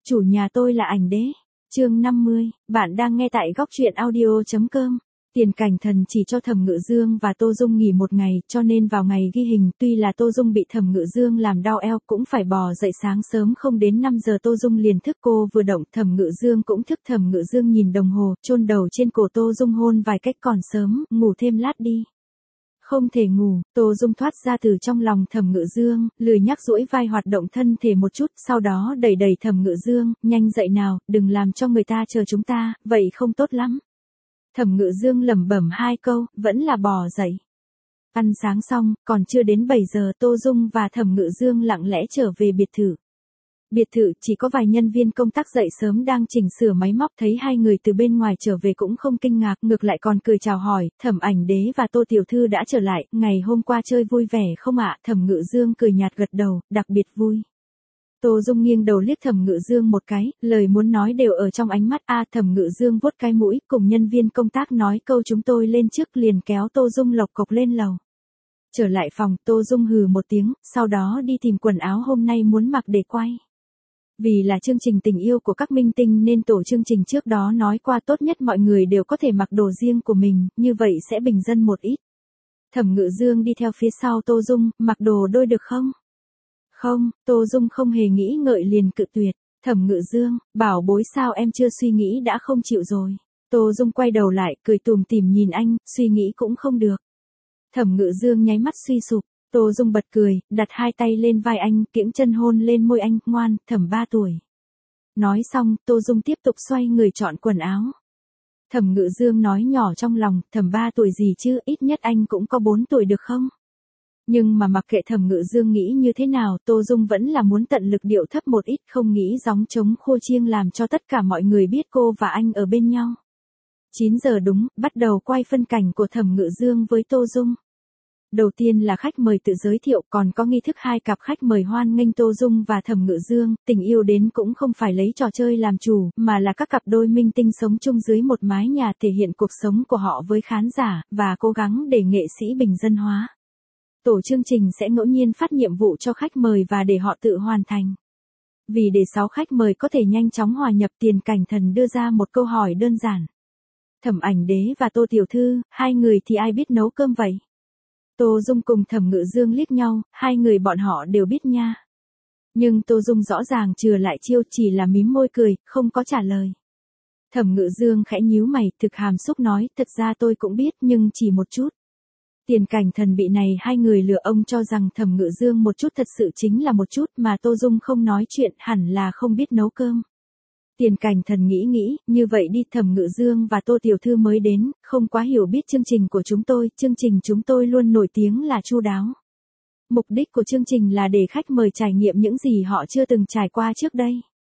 Chủ nhà tôi là ảnh đế. Chương 50, bạn đang nghe tại góc truyện audio.com. Tiền Cảnh Thần chỉ cho Thẩm Ngự Dương và Tô Dung nghỉ một ngày, cho nên vào ngày ghi hình, tuy là Tô Dung bị Thẩm Ngự Dương làm đau eo cũng phải bò dậy sáng sớm, không đến 5 giờ Tô Dung liền thức, cô vừa động Thẩm Ngự Dương cũng thức. Thẩm Ngự Dương nhìn đồng hồ, chôn đầu trên cổ Tô Dung hôn vài cách, còn sớm, ngủ thêm lát đi. Không thể ngủ, Tô Dung thoát ra từ trong lòng Thẩm Ngự Dương, lười nhác duỗi vai hoạt động thân thể một chút, sau đó đẩy đẩy Thẩm Ngự Dương, nhanh dậy nào, đừng làm cho người ta chờ chúng ta, vậy không tốt lắm. Thẩm Ngự Dương lẩm bẩm hai câu, vẫn là bò dậy. Ăn sáng xong, còn chưa đến 7 giờ Tô Dung và Thẩm Ngự Dương lặng lẽ trở về biệt thự. Biệt thự chỉ có vài nhân viên công tác dậy sớm đang chỉnh sửa máy móc, thấy hai người từ bên ngoài trở về cũng không kinh ngạc, ngược lại còn cười chào hỏi, Thẩm Ảnh Đế và Tô Tiểu Thư đã trở lại, ngày hôm qua chơi vui vẻ không ạ? Thẩm Ngự Dương cười nhạt gật đầu, đặc biệt vui. Tô Dung nghiêng đầu liếc Thẩm Ngự Dương một cái, lời muốn nói đều ở trong ánh mắt. Thẩm Ngự Dương vuốt cái mũi, cùng nhân viên công tác nói câu chúng tôi lên trước, liền kéo Tô Dung lộc cộc lên lầu. Trở lại phòng, Tô Dung hừ một tiếng, sau đó đi tìm quần áo hôm nay muốn mặc để quay. Vì là chương trình tình yêu của các minh tinh nên tổ chương trình trước đó nói qua tốt nhất mọi người đều có thể mặc đồ riêng của mình, như vậy sẽ bình dân một ít. Thẩm Ngự Dương đi theo phía sau Tô Dung, mặc đồ đôi được không? Không, Tô Dung không hề nghĩ ngợi liền cự tuyệt. Thẩm Ngự Dương, bảo bối sao em chưa suy nghĩ đã không chịu rồi. Tô Dung quay đầu lại, cười tủm tỉm nhìn anh, suy nghĩ cũng không được. Thẩm Ngự Dương nháy mắt suy sụp. Tô Dung bật cười, đặt hai tay lên vai anh, kiễng chân hôn lên môi anh, ngoan, Thẩm 3 tuổi. Nói xong, Tô Dung tiếp tục xoay người chọn quần áo. Thẩm Ngự Dương nói nhỏ trong lòng, Thẩm 3 tuổi gì chứ, ít nhất anh cũng có 4 tuổi được không? Nhưng mà mặc kệ Thẩm Ngự Dương nghĩ như thế nào, Tô Dung vẫn là muốn tận lực điệu thấp một ít, không nghĩ gióng trống khua chiêng làm cho tất cả mọi người biết cô và anh ở bên nhau. 9 giờ đúng, bắt đầu quay phân cảnh của Thẩm Ngự Dương với Tô Dung. Đầu tiên là khách mời tự giới thiệu, còn có nghi thức hai cặp khách mời hoan nghênh Tô Dung và Thẩm Ngự Dương. Tình yêu đến cũng không phải lấy trò chơi làm chủ, mà là các cặp đôi minh tinh sống chung dưới một mái nhà, thể hiện cuộc sống của họ với khán giả, và cố gắng để nghệ sĩ bình dân hóa. Tổ chương trình sẽ ngẫu nhiên phát nhiệm vụ cho khách mời và để họ tự hoàn thành. Vì để 6 khách mời có thể nhanh chóng hòa nhập, Tiền Cảnh Thần đưa ra một câu hỏi đơn giản. Thẩm Ảnh Đế và Tô Tiểu Thư, hai người thì ai biết nấu cơm vậy? Tô Dung cùng Thẩm Ngự Dương liếc nhau, hai người bọn họ đều biết nha. Nhưng Tô Dung rõ ràng chừa lại chiêu, chỉ là mím môi cười, không có trả lời. Thẩm Ngự Dương khẽ nhíu mày, thực hàm xúc nói, thật ra tôi cũng biết nhưng chỉ một chút. Tiền Cảnh Thần bị này hai người lừa, ông cho rằng Thẩm Ngự Dương một chút thật sự chính là một chút, mà Tô Dung không nói chuyện, hẳn là không biết nấu cơm. Tiền Cảnh Thần nghĩ, như vậy đi, Thẩm Ngự Dương và Tô Tiểu Thư mới đến, không quá hiểu biết chương trình của chúng tôi luôn nổi tiếng là chu đáo. Mục đích của chương trình là để khách mời trải nghiệm những gì họ chưa từng trải qua trước đây.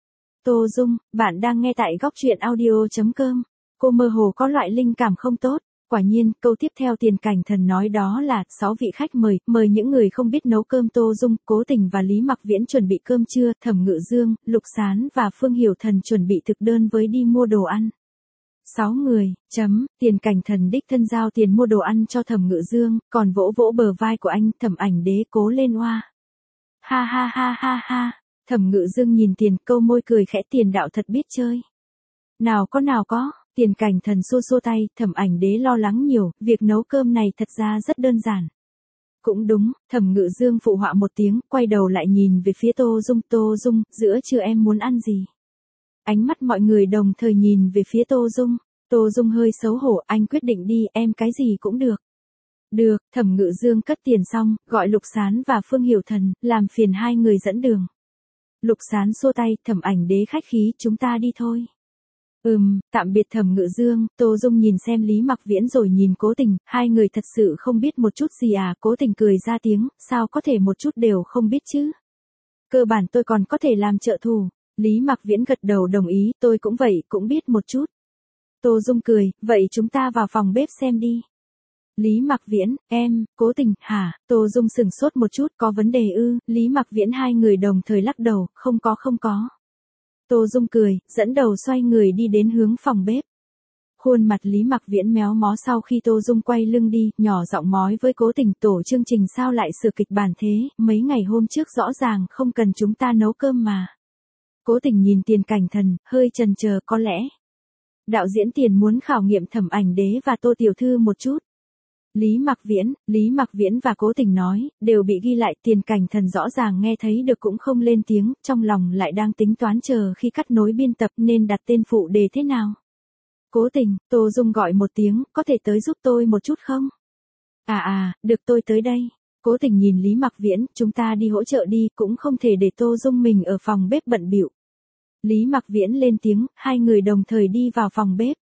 Tô Dung, bạn đang nghe tại góc truyện audio.com. Cô mơ hồ có loại linh cảm không tốt. Quả nhiên, câu tiếp theo Tiền Cảnh Thần nói đó là 6 vị khách mời những người không biết nấu cơm. Tô Dung, Cố Tình và Lý Mặc Viễn chuẩn bị cơm trưa, Thẩm Ngự Dương, Lục Sán và Phương Hiểu Thần chuẩn bị thực đơn với đi mua đồ ăn. 6 người, Tiền Cảnh Thần đích thân giao tiền mua đồ ăn cho Thẩm Ngự Dương, còn vỗ vỗ bờ vai của anh, Thẩm Ảnh Đế cố lên oa. Ha ha ha ha ha, Thẩm Ngự Dương nhìn Tiền, câu môi cười khẽ, Tiền đạo thật biết chơi. Nào có. Tiền Cảnh Thần xua tay, Thẩm Ảnh Đế lo lắng nhiều, việc nấu cơm này thật ra rất đơn giản. Cũng đúng, Thẩm Ngự Dương phụ họa một tiếng, quay đầu lại nhìn về phía Tô Dung, giữa trưa em muốn ăn gì? Ánh mắt mọi người đồng thời nhìn về phía Tô Dung hơi xấu hổ, anh quyết định đi, em cái gì cũng được. Được, Thẩm Ngự Dương cất tiền xong, gọi Lục Sán và Phương Hiểu Thần, làm phiền hai người dẫn đường. Lục Sán xua tay, Thẩm Ảnh Đế khách khí, chúng ta đi thôi. Tạm biệt Thẩm Ngự Dương. Tô Dung nhìn xem Lý Mặc Viễn rồi nhìn Cố Tình, hai người thật sự không biết một chút gì à? Cố Tình cười ra tiếng, sao có thể một chút đều không biết chứ? Cơ bản tôi còn có thể làm trợ thủ. Lý Mặc Viễn gật đầu đồng ý, tôi cũng vậy, cũng biết một chút. Tô Dung cười, vậy chúng ta vào phòng bếp xem đi. Lý Mặc Viễn, Cố Tình, hả? Tô Dung sửng sốt một chút, có vấn đề ư? Lý Mặc Viễn hai người đồng thời lắc đầu, không có. Tô Dung cười, dẫn đầu xoay người đi đến hướng phòng bếp. Khuôn mặt Lý Mặc Viễn méo mó sau khi Tô Dung quay lưng đi, nhỏ giọng nói với Cố Tình, tổ chương trình sao lại sửa kịch bản thế, mấy ngày hôm trước rõ ràng không cần chúng ta nấu cơm mà. Cố Tình nhìn Tiền Cảnh Thần, hơi chần chờ, có lẽ đạo diễn Tiền muốn khảo nghiệm Thẩm Ảnh Đế và Tô tiểu thư một chút. Lý Mặc Viễn và Cố Tình nói, đều bị ghi lại. Tiền Cảnh Thần rõ ràng nghe thấy được cũng không lên tiếng, trong lòng lại đang tính toán chờ khi cắt nối biên tập nên đặt tên phụ đề thế nào. Cố Tình, Tô Dung gọi một tiếng, có thể tới giúp tôi một chút không? Được, tôi tới đây. Cố Tình nhìn Lý Mặc Viễn, chúng ta đi hỗ trợ đi, cũng không thể để Tô Dung mình ở phòng bếp bận bịu. Lý Mặc Viễn lên tiếng, hai người đồng thời đi vào phòng bếp.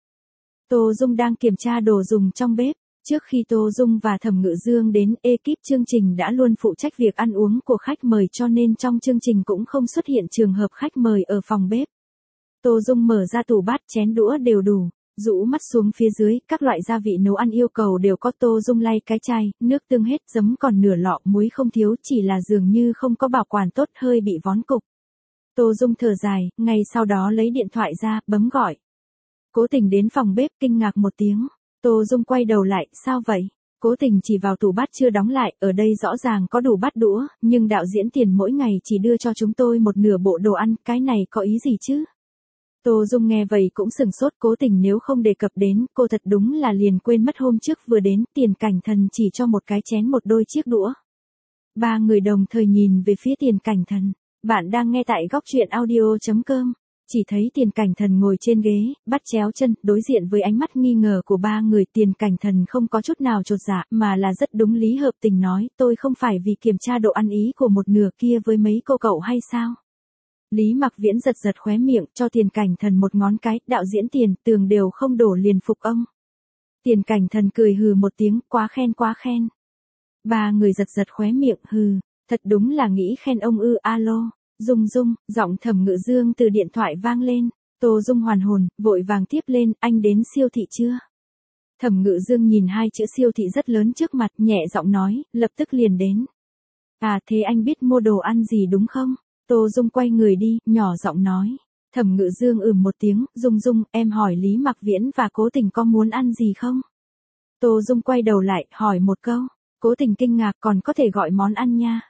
Tô Dung đang kiểm tra đồ dùng trong bếp. Trước khi Tô Dung và Thẩm Ngự Dương đến, ekip chương trình đã luôn phụ trách việc ăn uống của khách mời cho nên trong chương trình cũng không xuất hiện trường hợp khách mời ở phòng bếp. Tô Dung mở ra tủ bát, chén đũa đều đủ, rũ mắt xuống phía dưới, các loại gia vị nấu ăn yêu cầu đều có. Tô Dung lay cái chai, nước tương hết, giấm còn nửa lọ, muối không thiếu, chỉ là dường như không có bảo quản tốt, hơi bị vón cục. Tô Dung thở dài, ngay sau đó lấy điện thoại ra, bấm gọi. Cố Tình đến phòng bếp, kinh ngạc một tiếng. Tô Dung quay đầu lại, sao vậy? Cố Tình chỉ vào tủ bát chưa đóng lại, ở đây rõ ràng có đủ bát đũa, nhưng đạo diễn Tiền mỗi ngày chỉ đưa cho chúng tôi một nửa bộ đồ ăn, cái này có ý gì chứ? Tô Dung nghe vậy cũng sừng sốt. Cố Tình nếu không đề cập đến, cô thật đúng là liền quên mất hôm trước vừa đến, Tiền Cảnh Thần chỉ cho một cái chén một đôi chiếc đũa. Ba người đồng thời nhìn về phía Tiền Cảnh Thần. Bạn đang nghe tại góc truyện audio.com. Chỉ thấy Tiền Cảnh Thần ngồi trên ghế, bắt chéo chân, đối diện với ánh mắt nghi ngờ của ba người. Tiền Cảnh Thần không có chút nào chột dạ, mà là rất đúng lý hợp tình nói, tôi không phải vì kiểm tra độ ăn ý của một nửa kia với mấy cô cậu hay sao? Lý Mặc Viễn giật giật khóe miệng, cho Tiền Cảnh Thần một ngón cái, đạo diễn Tiền, tường đều không đổ liền phục ông. Tiền Cảnh Thần cười hừ một tiếng, quá khen. Ba người giật giật khóe miệng, hừ, thật đúng là nghĩ khen ông ư. Alo. Dung, giọng Thẩm Ngự Dương từ điện thoại vang lên. Tô Dung hoàn hồn, vội vàng tiếp lên, anh đến siêu thị chưa? Thẩm Ngự Dương nhìn hai chữ siêu thị rất lớn trước mặt, nhẹ giọng nói, lập tức liền đến. Thế anh biết mua đồ ăn gì đúng không? Tô Dung quay người đi, nhỏ giọng nói. Thẩm Ngự Dương một tiếng, Dung, em hỏi Lý Mặc Viễn và Cố Tình có muốn ăn gì không? Tô Dung quay đầu lại, hỏi một câu. Cố Tình kinh ngạc, còn có thể gọi món ăn nha.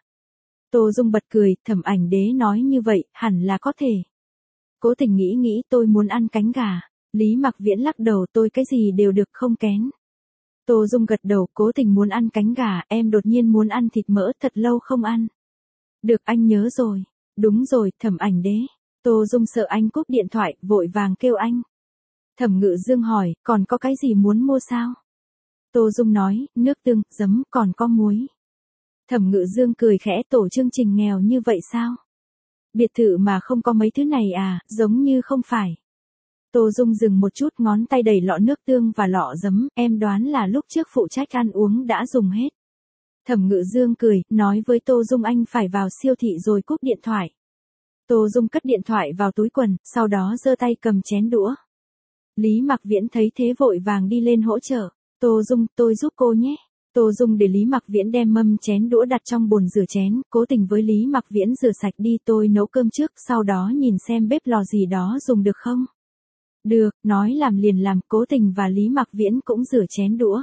Tô Dung bật cười, Thẩm Ảnh Đế nói như vậy, hẳn là có thể. Cố Tình nghĩ, tôi muốn ăn cánh gà. Lý Mặc Viễn lắc đầu, tôi cái gì đều được, không kén. Tô Dung gật đầu, Cố Tình muốn ăn cánh gà, em đột nhiên muốn ăn thịt mỡ, thật lâu không ăn. Được, anh nhớ rồi. Đúng rồi, Thẩm Ảnh Đế. Tô Dung sợ anh cúp điện thoại, vội vàng kêu anh. Thẩm Ngự Dương hỏi, còn có cái gì muốn mua sao? Tô Dung nói, nước tương, giấm, còn có muối. Thẩm Ngự Dương cười khẽ, tổ chương trình nghèo như vậy sao? Biệt thự mà không có mấy thứ này giống như không phải. Tô Dung dừng một chút, ngón tay đẩy lọ nước tương và lọ giấm, em đoán là lúc trước phụ trách ăn uống đã dùng hết. Thẩm Ngự Dương cười, nói với Tô Dung anh phải vào siêu thị rồi cúp điện thoại. Tô Dung cất điện thoại vào túi quần, sau đó giơ tay cầm chén đũa. Lý Mặc Viễn thấy thế vội vàng đi lên hỗ trợ. Tô Dung, tôi giúp cô nhé. Tô Dung để Lý Mặc Viễn đem mâm chén đũa đặt trong bồn rửa chén, Cố Tình với Lý Mặc Viễn rửa sạch đi, tôi nấu cơm trước, sau đó nhìn xem bếp lò gì đó dùng được không. Được, nói làm liền làm, Cố Tình và Lý Mặc Viễn cũng rửa chén đũa.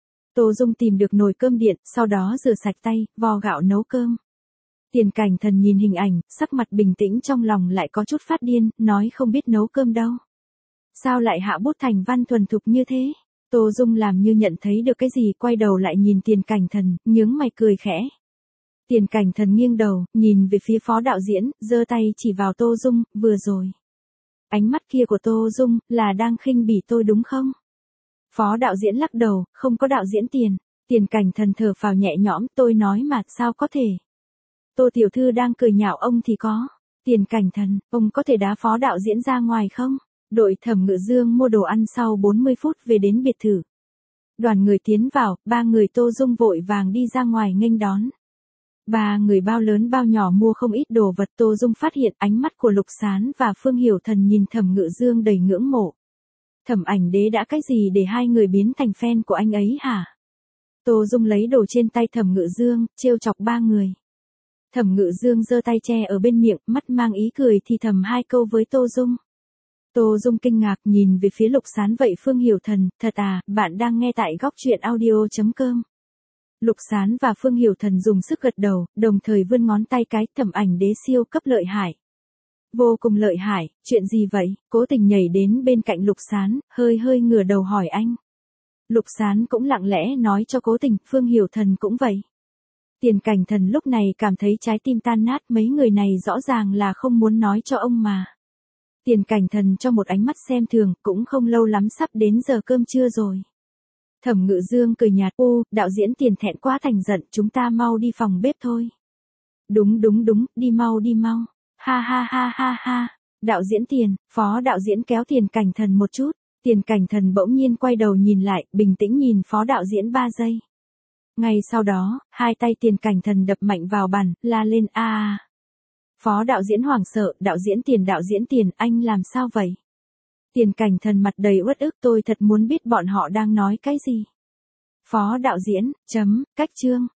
Tô Dung tìm được nồi cơm điện, sau đó rửa sạch tay, vo gạo nấu cơm. Tiền Cảnh Thần nhìn hình ảnh, sắc mặt bình tĩnh, trong lòng lại có chút phát điên, nói không biết nấu cơm đâu. Sao lại hạ bút thành văn thuần thục như thế? Tô Dung làm như nhận thấy được cái gì, quay đầu lại nhìn Tiền Cảnh Thần, nhướng mày cười khẽ. Tiền Cảnh Thần nghiêng đầu, nhìn về phía phó đạo diễn, giơ tay chỉ vào Tô Dung, vừa rồi. Ánh mắt kia của Tô Dung, là đang khinh bỉ tôi đúng không? Phó đạo diễn lắc đầu, không có đạo diễn Tiền. Tiền Cảnh Thần thở phào nhẹ nhõm, tôi nói mà, sao có thể? Tô tiểu thư đang cười nhạo ông thì có. Tiền Cảnh Thần, ông có thể đá phó đạo diễn ra ngoài không? Đội Thẩm Ngự Dương mua đồ ăn sau 40 phút về đến biệt thự. Đoàn người tiến vào, ba người Tô Dung vội vàng đi ra ngoài nghênh đón. Ba người bao lớn bao nhỏ mua không ít đồ vật. Tô Dung phát hiện ánh mắt của Lục Sán và Phương Hiểu Thần nhìn Thẩm Ngự Dương đầy ngưỡng mộ. Thẩm Ảnh Đế đã cái gì để hai người biến thành fan của anh ấy hả? Tô Dung lấy đồ trên tay Thẩm Ngự Dương, trêu chọc ba người. Thẩm Ngự Dương giơ tay che ở bên miệng, mắt mang ý cười thì thầm hai câu với Tô Dung. Tô Dung kinh ngạc nhìn về phía Lục Sán, vậy Phương Hiểu Thần, thật bạn đang nghe tại góc truyện audio.com. Lục Sán và Phương Hiểu Thần dùng sức gật đầu, đồng thời vươn ngón tay cái, Thẩm Ảnh Đế siêu cấp lợi hại. Vô cùng lợi hại, chuyện gì vậy? Cố Tình nhảy đến bên cạnh Lục Sán, hơi ngửa đầu hỏi anh. Lục Sán cũng lặng lẽ nói cho Cố Tình, Phương Hiểu Thần cũng vậy. Tiền Cảnh Thần lúc này cảm thấy trái tim tan nát, mấy người này rõ ràng là không muốn nói cho ông mà. Tiền Cảnh Thần cho một ánh mắt xem thường, cũng không lâu lắm sắp đến giờ cơm trưa rồi. Thẩm Ngự Dương cười nhạt, đạo diễn Tiền thẹn quá thành giận, chúng ta mau đi phòng bếp thôi. Đúng, đi mau. Ha. Đạo diễn Tiền, phó đạo diễn kéo Tiền Cảnh Thần một chút. Tiền Cảnh Thần bỗng nhiên quay đầu nhìn lại, bình tĩnh nhìn phó đạo diễn 3 giây. Ngay sau đó, hai tay Tiền Cảnh Thần đập mạnh vào bàn, la lên a. Phó đạo diễn hoảng sợ, đạo diễn Tiền, anh làm sao vậy? Tiền Cảnh Thần mặt đầy uất ức, tôi thật muốn biết bọn họ đang nói cái gì. Phó đạo diễn, cách chương.